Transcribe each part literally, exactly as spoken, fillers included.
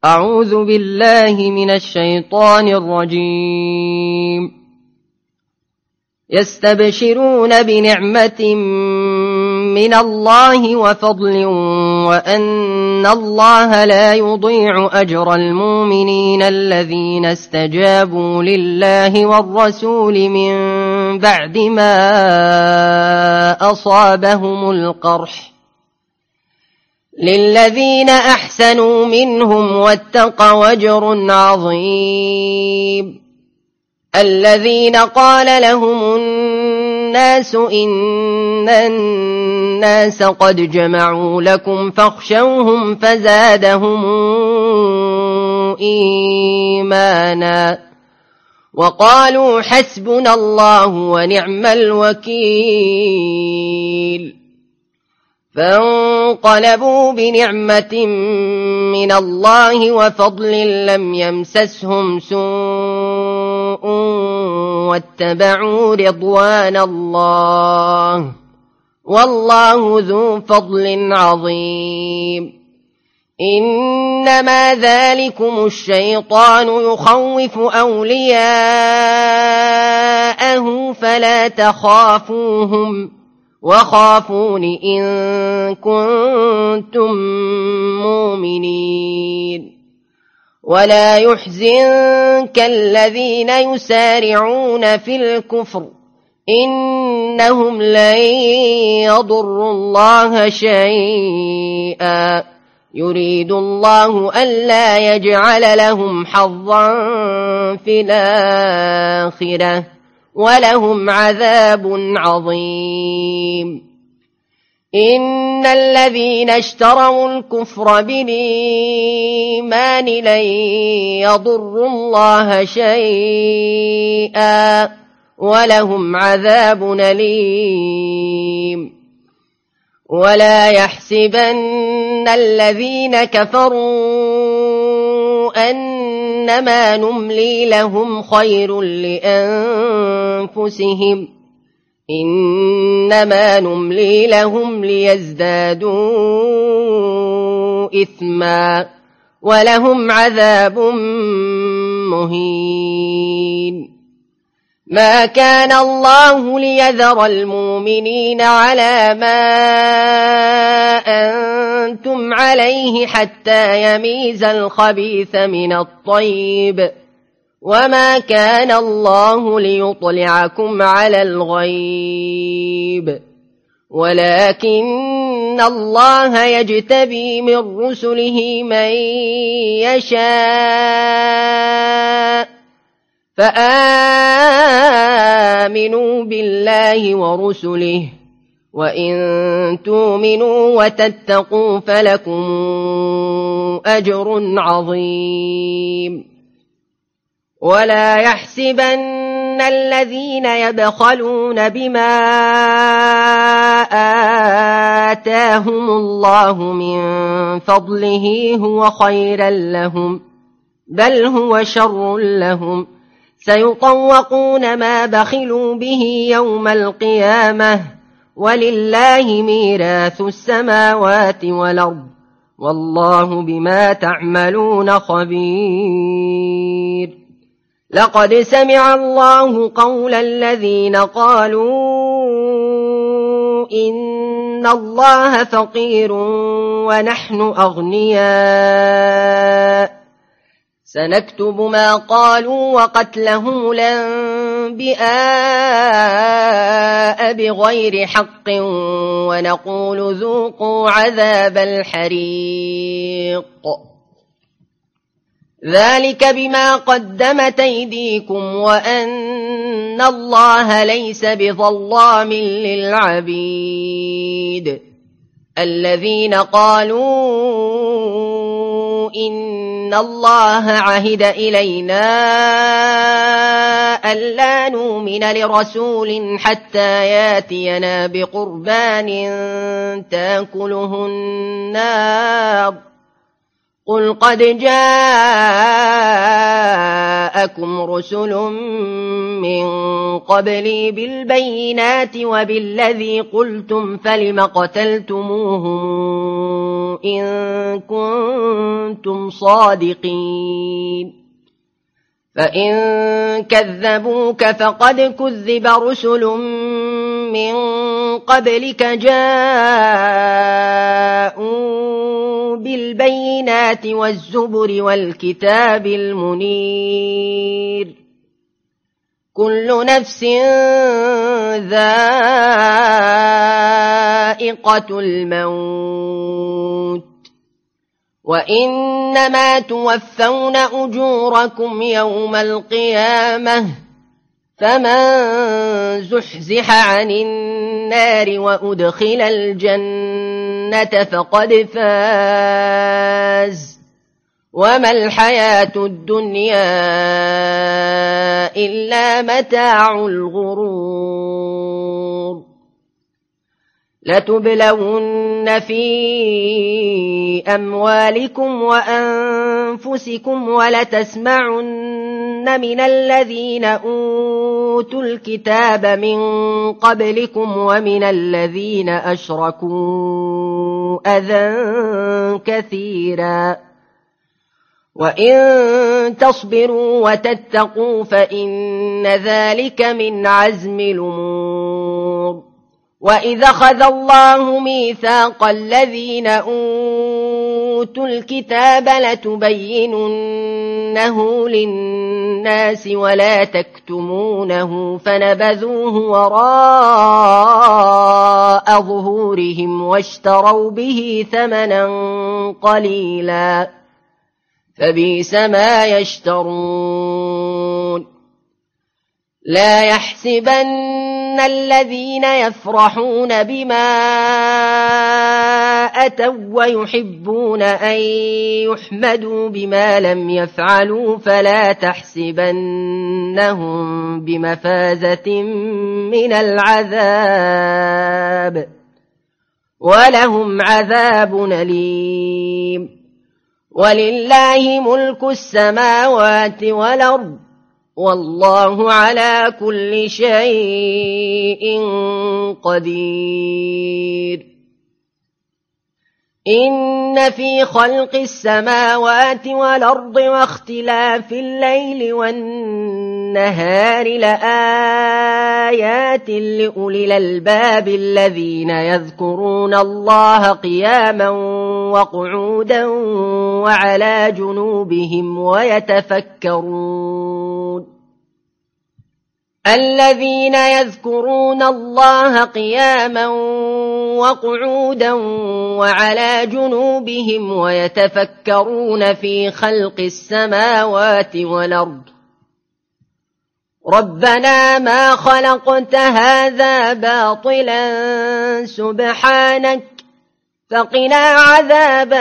أعوذ بالله من الشيطان الرجيم. يستبشرون بنعمة من الله وفضل وأن الله لا يضيع أجر المؤمنين الذين استجابوا لله والرسول من بعد ما أصابهم القرح للذين أحسنوا منهم واتقوا أجر عظيم. الذين قال لهم الناس إن الناس قد جمعوا لكم فاخشوهم فزادهم إيمانا وقالوا حسبنا الله ونعم الوكيل. فانقلبوا بنعمة من الله وفضل لم يمسسهم سوء واتبعوا رضوان الله والله ذو فضل عظيم. إنما ذلكم الشيطان يخوف أولياءه فلا تخافوهم وخافون إن كنتم مؤمنين. ولا يحزنك الذين يسارعون في الكفر إنهم لن يضروا الله شيئا يريد الله ألا يجعل لهم حظا في الآخرة ولهم عذاب عظيم. إن الذين اشتروا الكفر بالإيمان لن يضروا الله شيئا ولهم عذاب أليم. ولا يحسبن الذين كفروا أنما نملي لهم خير لأنفسهم إنما نملي لهم ليزدادوا إثما ولهم عذاب مهين. ما كان الله ليذر المؤمنين على ما أنتم عليه حتى يميز الخبيث من الطيب وما كان الله ليطلعكم على الغيب ولكن الله يجتبي من رسله من يشاء فآمنوا بالله ورسله وإن تؤمنوا وتتقوا فلكم أجر عظيم. ولا يحسبن الذين يبخلون بما آتاهم الله من فضله هو خيرا لهم بل هو شر لهم سيطوقون ما بخلوا به يوم القيامة ولله ميراث السماوات والأرض والله بما تعملون خبير. لقد سمع الله قول الذين قالوا إن الله فقير ونحن أغنياء سنكتب ما قالوا وقتلهم الأنبياء بغير حق ونقول ذوقوا عذاب الحريق ذلك بما قدمت أيديكم وأن الله ليس بظلام للعبيد. الذين قالوا إن الله عهد إلينا ألا نؤمن لرسول حتى ياتينا بقربان تأكله النار قل قد جاءكم رسل من قبلي بالبينات وبالذي قلتم فلم قتلتموهم إن كنتم صادقين فإن كذبوك فقد كذب رسل من قبلك جاءوا بالبينات والزبر والكتاب المنير كل نفس ذائقة الموت وإنما توفون أجوركم يوم القيامة فمن زحزح عن النار وأدخل الجنة فقد فاز وما الحياة الدنيا إلا متاع الغرور لتبلون في أموالكم وأنفسكم ولتسمعن من الذين أوتوا الكتاب من قبلكم ومن الذين أشركوا أذى كثيرا وإن تصبروا وتتقوا فإن ذلك من عزم الأمور وإذا أخذ الله ميثاق الذين أوتوا الكتاب لتبيننه للناس ولا تكتمونه فنبذوه وراء ظهورهم واشتروا به ثمنا قليلا فبئس ما يشترون لا يحسبن الذين يفرحون بما أتوا ويحبون أن يحمدوا بما لم يفعلوا فلا تحسبنهم بمفازة من العذاب ولهم عذاب أليم ولله ملك السماوات والأرض والله على كل شيء قدير إن في خلق السماوات والأرض واختلاف الليل والنهار لآيات لأولي الألباب الذين يذكرون الله قياما وقعودا وعلى جنوبهم ويتفكرون الذين يذكرون الله قياما وقعودا وعلى جنوبهم ويتفكرون في خلق السماوات والأرض ربنا ما خلقت هذا باطلا سبحانك فقنا عذاب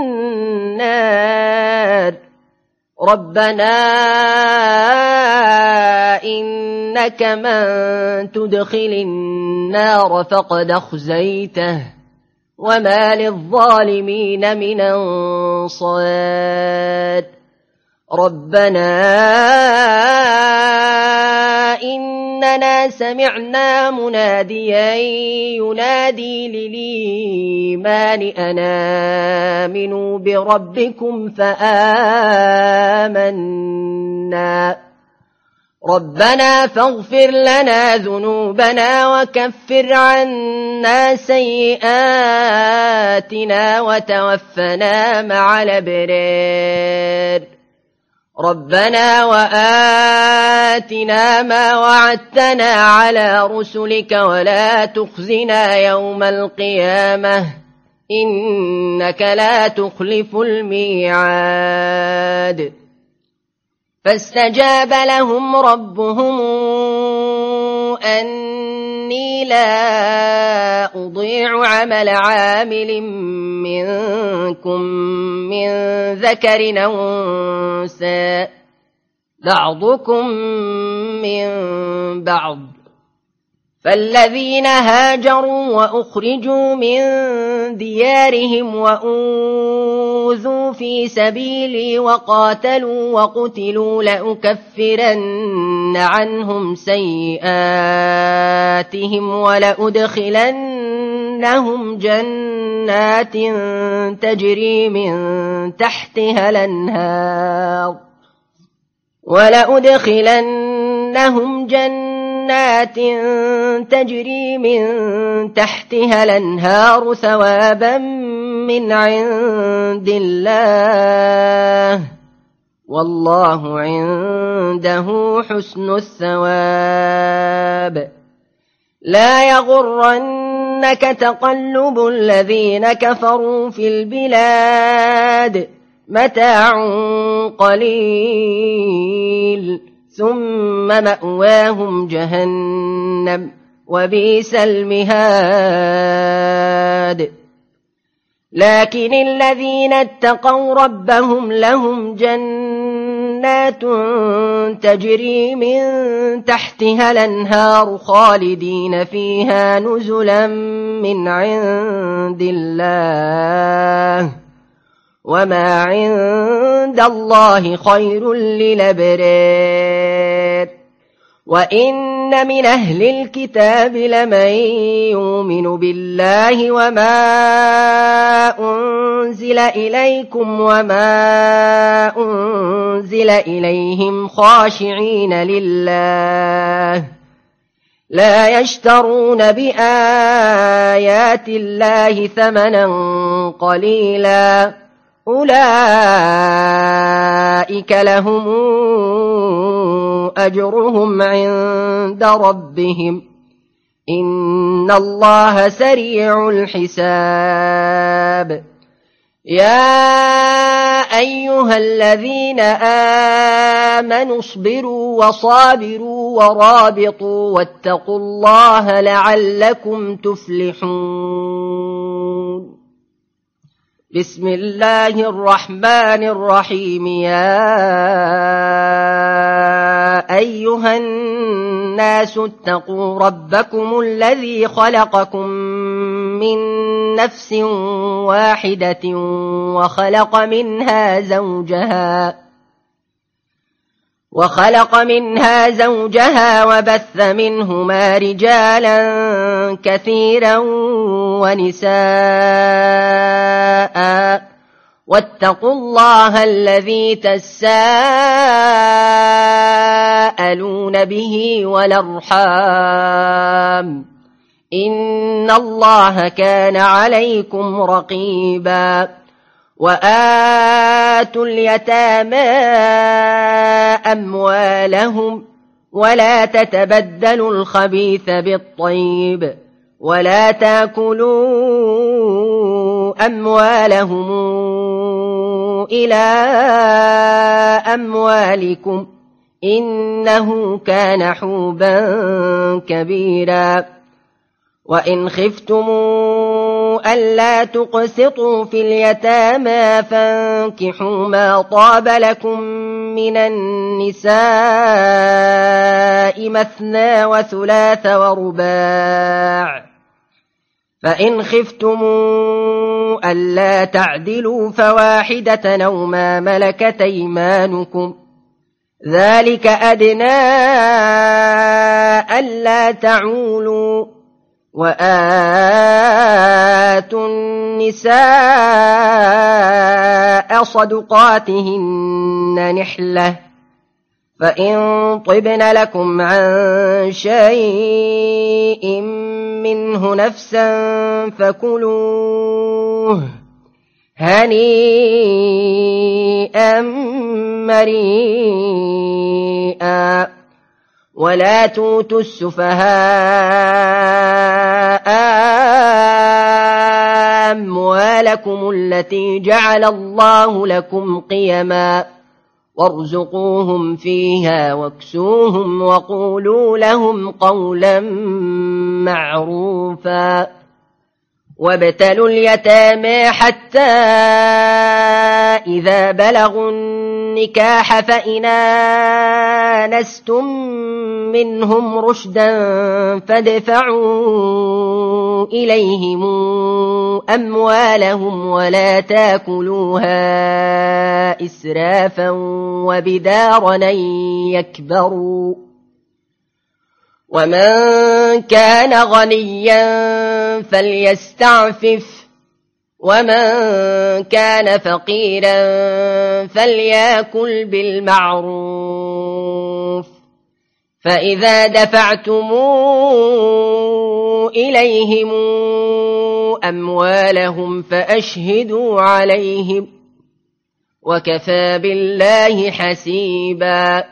النار ربنا إنك من تدخل النار فقد أخزيته وما للظالمين من أنصار ربنا إننا سمعنا مناديا ينادي للإيمان أن آمنوا بربكم فآمنا ربنا فاغفر لنا ذنوبنا وكفر عنا سيئاتنا وتوفنا مع الأبرار ربنا وآتنا ما وعدتنا على رسلك ولا تخزنا يوم القيامة إنك لا تخلف الميعاد فاستجاب لهم ربهم أني لا أضيع عمل عامل منكم من ذكر أو أنثى بعضكم من بعض فالذين هاجروا وأخرجوا من ديارهم وأوذوا في سبيلي وقاتلوا وقتلوا لأكفرن عنهم سيئاتهم ولأدخلنهم جنات تجري من تحتها الأنهار ولأدخلنهم جنات تجري من تحتها الأنهار ثوابا من عند الله والله عنده حسن الثواب. لا يغرنك تقلب الذين كفروا في البلاد متاع قليل ثم مأواهم جهنم وبئس المهاد. لكن الذين اتقوا ربهم لهم جنات تجري من تحتها الأنهار خالدين فيها نزلا من عند الله وما عند الله خير للأبرار. وإن من أهل الكتاب لمن يؤمن بالله وما أنزل إليكم وما أنزل إليهم خاشعين لله لا يشترون بآيات الله ثمنا قليلا أولئك لهم أجرهم عند ربهم إن الله سريع الحساب. يا أيها الذين آمنوا اصبروا وصابروا ورابطوا واتقوا الله لعلكم تفلحون. بسم الله الرحمن الرحيم. يا أيها الناس اتقوا ربكم الذي خلقكم من نفس واحدة وخلق منها زوجها وخلق منها زوجها وبث منهما رجالا كثيرا ونساء واتقوا الله الذي تساءلون به والأرحام إن الله كان عليكم رقيبا. وآتوا اليتامى أموالهم ولا تتبدلوا الخبيث بالطيب ولا تأكلوا أموالهم إلى أموالكم إنه كان حوبا كبيرا. وإن خفتموا ألا تقسطوا في اليتامى فانكحوا ما طاب لكم من النساء مثنى وثلاث ورباع فإن خفتموا ألا تعدلوا فواحدة أو ما ملكت أيمانكم ذلك أدنى ألا تعولوا. وآتوا النساء صدقاتهن نحلة فإن طبن لكم عن شيء منه نفسا فكلوه هنيئا مريئا. ولا توتوا السفهاء أموالكم التي جعل الله لكم قيما وارزقوهم فيها واكسوهم وقولوا لهم قولا معروفا. وابتلوا اليتامى حتى إذا بلغوا النكاح فإن آنستم منهم رشدا فادفعوا إليهم أموالهم ولا تاكلوها إسرافا وبدارا أن يكبروا ومن كان غنيا فليستعفف ومن كان فقيرا فليأكل بالمعروف فإذا دفعتم إليهم أموالهم فأشهدوا عليهم وكفى بالله حسيبا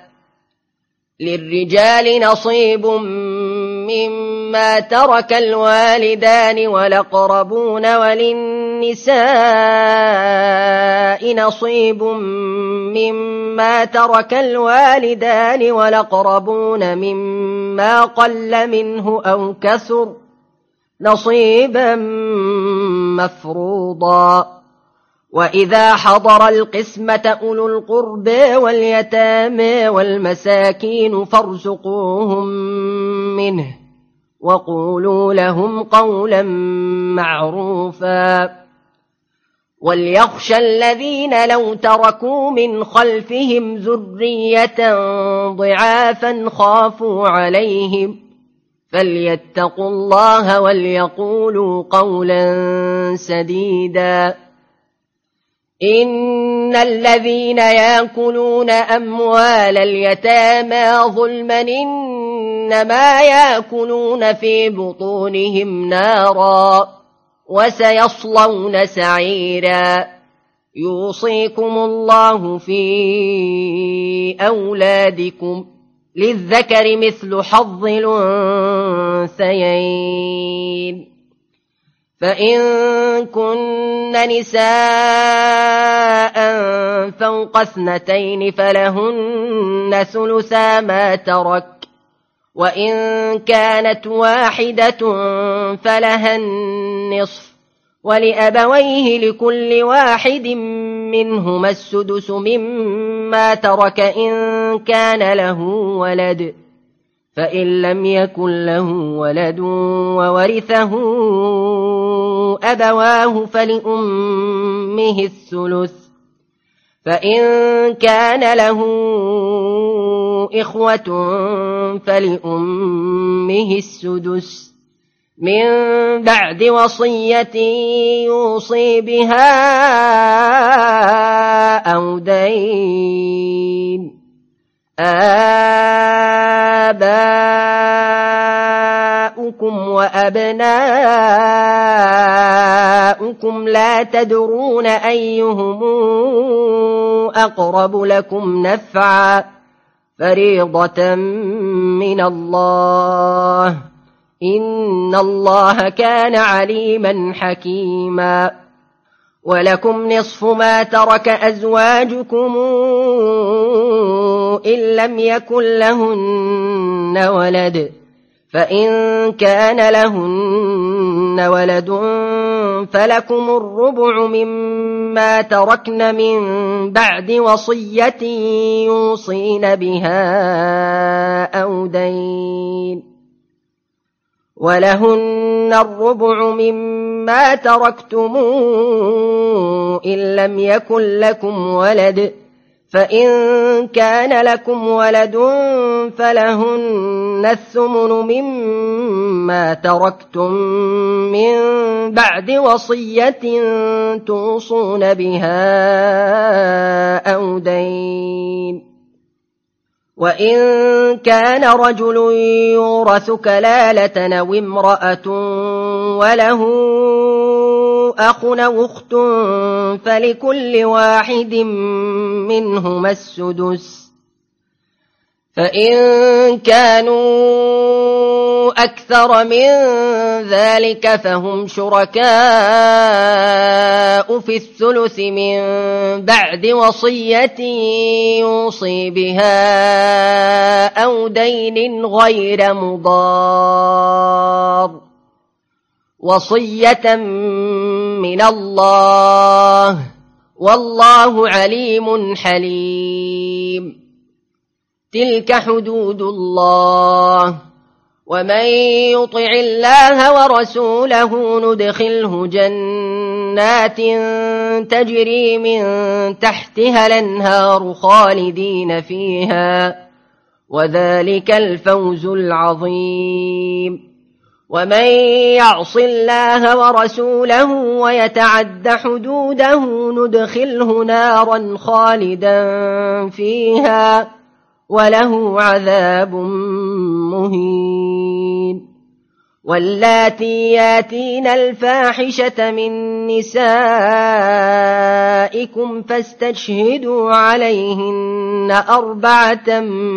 للرجال نصيب مما ترك الوالدان والأقربون وللنساء نصيب مما ترك الوالدان والأقربون مما قل منه أو كثر نصيبا مفروضا وإذا حضر القسمة أولو القرب واليتامى والمساكين فارزقوهم منه وقولوا لهم قولا معروفا وليخشى الذين لو تركوا من خلفهم ذرية ضعافا خافوا عليهم فليتقوا الله وليقولوا قولا سديدا إن الذين يأكلون أموال اليتامى ظلما إنما يأكلون في بطونهم نارا وسيصلون سعيرا يوصيكم الله في أولادكم للذكر مثل حظ الأنثيين فإن كن نساء فوق اثنتين فلهن ثلثا ما ترك وإن كانت واحدة فلها النصف ولأبويه لكل واحد منهما السدس مما ترك إن كان له ولد فإن لم يكن له ولد وورثه أبواه فلأمه الثلث فإن كان له إخوة فلأمه السدس من بعد وصية يوصي بها أو دين آباؤكم وأبناؤكم لا تدرون أيهم أقرب لكم نفعا فريضة من الله إن الله كان عليما حكيما ولكم نصف ما ترك أزواجكم إن لم يكن لهن ولد فإن كان لهن ولد فلكم الربع مما تركن من بعد وصية يوصين بها أو دين ولهن الربع مما تركتم إن لم يكن لكم ولد فإن كان لكم ولد فلهن الثمن مما تركتم من بعد وصية توصون بها أو دين وإن كان رجل يورث كلالة أو امرأة وله أخ أو أخت فلكل واحد منهما السدس فإن كانوا أكثر من ذلك فهم شركاء في الثلث من بعد وصية يوصي بها أو دين غير مضار وصية من الله والله عليم حليم. تلك حدود الله ومن يطع الله ورسوله ندخله جنات تجري من تحتها الأنهار خالدين فيها وذلك الفوز العظيم. ومن يعص الله ورسوله ويتعد حدوده ندخله نارا خالدا فيها وله عذاب مهين. واللاتي ياتين الفاحشة من نسائكم فاستشهدوا عليهن أربعة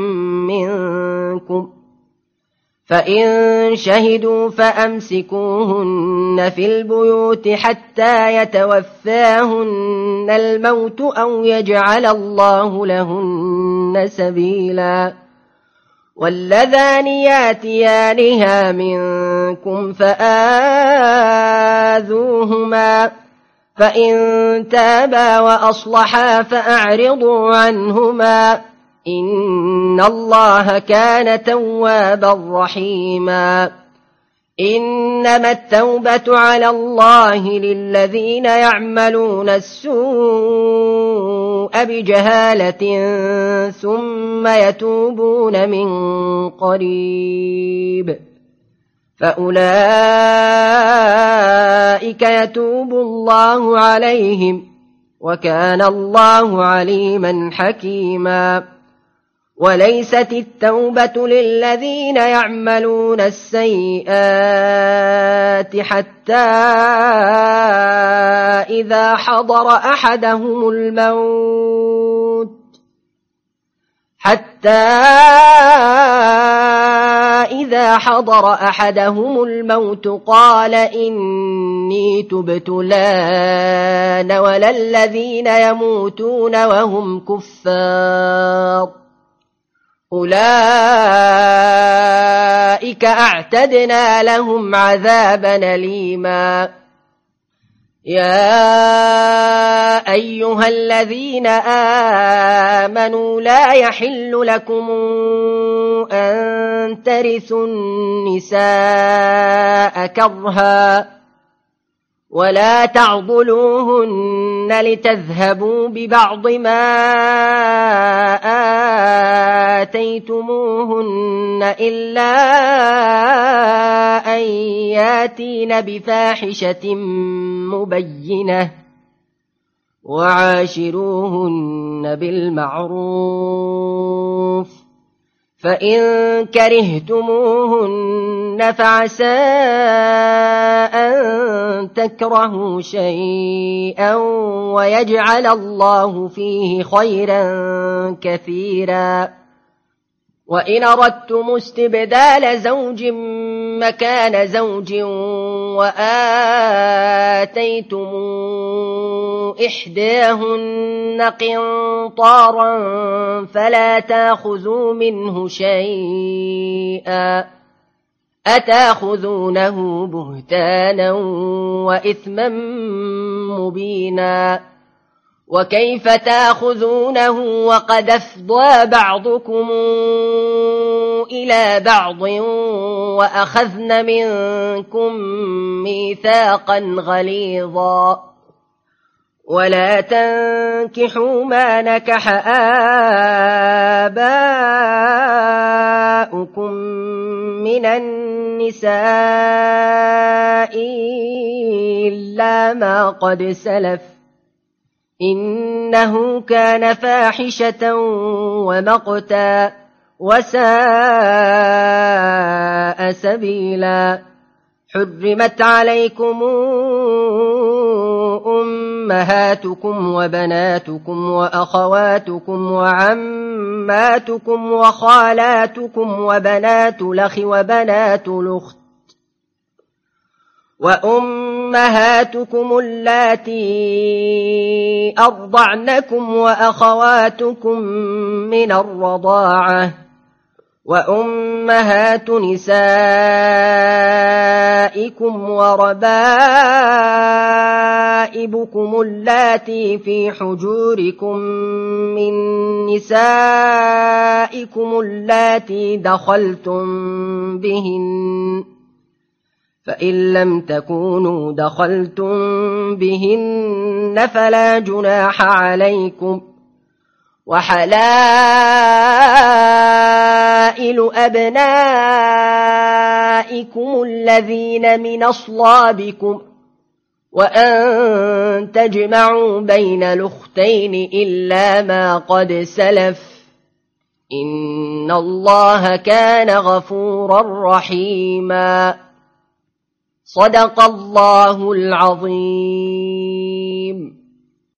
منكم فإن شهدوا فأمسكوهن في البيوت حتى يتوفاهن الموت أو يجعل الله لهن سبيلا. واللذان ياتيانها منكم فآذوهما فإن تابا وأصلحا فأعرضوا عنهما إن الله كان توابا رحيما. إنما التوبة على الله للذين يعملون السوء بجهالة ثم يتوبون من قريب فأولئك يتوب الله عليهم وكان الله عليما حكيما. وليست التوبة للذين يعملون السيئات حتى إذا حضر أحدهم الموت حتى إذا حضر أحدهم الموت قال إني تبت الآن ولا الذين يموتون وهم كفار أولئك أعتدنا لهم عذابا أليما. يا أيها الذين آمنوا لا يحل لكم أن ترثوا النساء كرها ولا تعضلوهن لتذهبوا ببعض ما آتيتموهن إلا أن ياتين بفاحشة مبينة وعاشروهن بالمعروف فإن كرهتموهن فعسى أن تكرهوا شيئا ويجعل الله فيه خيرا كثيرا. وإن أردتم استبدال زوج مكان زوج وآتيتم إحداهن قنطارا فلا تأخذوا منه شيئا أتأخذونه بهتانا وإثما مبينا. وكيف تأخذونه وقد أفضى بعضكم إلى بعض وأخذن منكم ميثاقا غليظا. ولا تنكحوا ما نكح آباؤكم من النساء إلا ما قد سلف إنه كان فاحشة ومقتا وساء سبيلا. حرمت عليكم أمهاتكم وبناتكم وأخواتكم وعماتكم وخالاتكم وبنات الأخ وبنات الأخت وأمهاتكم اللاتي أرضعنكم وأخواتكم من الرضاعة وأمهات نسائكم نسائكم وربائبكم اللاتي في حجوركم من نسائكم اللاتي دخلتم بهن، فإن لم تكونوا دخلتم بهن فلا جناح عليكم، وحلائل أبنائكم الذين من أصلابكم، وأن تجمعوا بين الأختين إلا ما قد سلف، إن الله كان غفورا رحيما. صدق الله العظيم.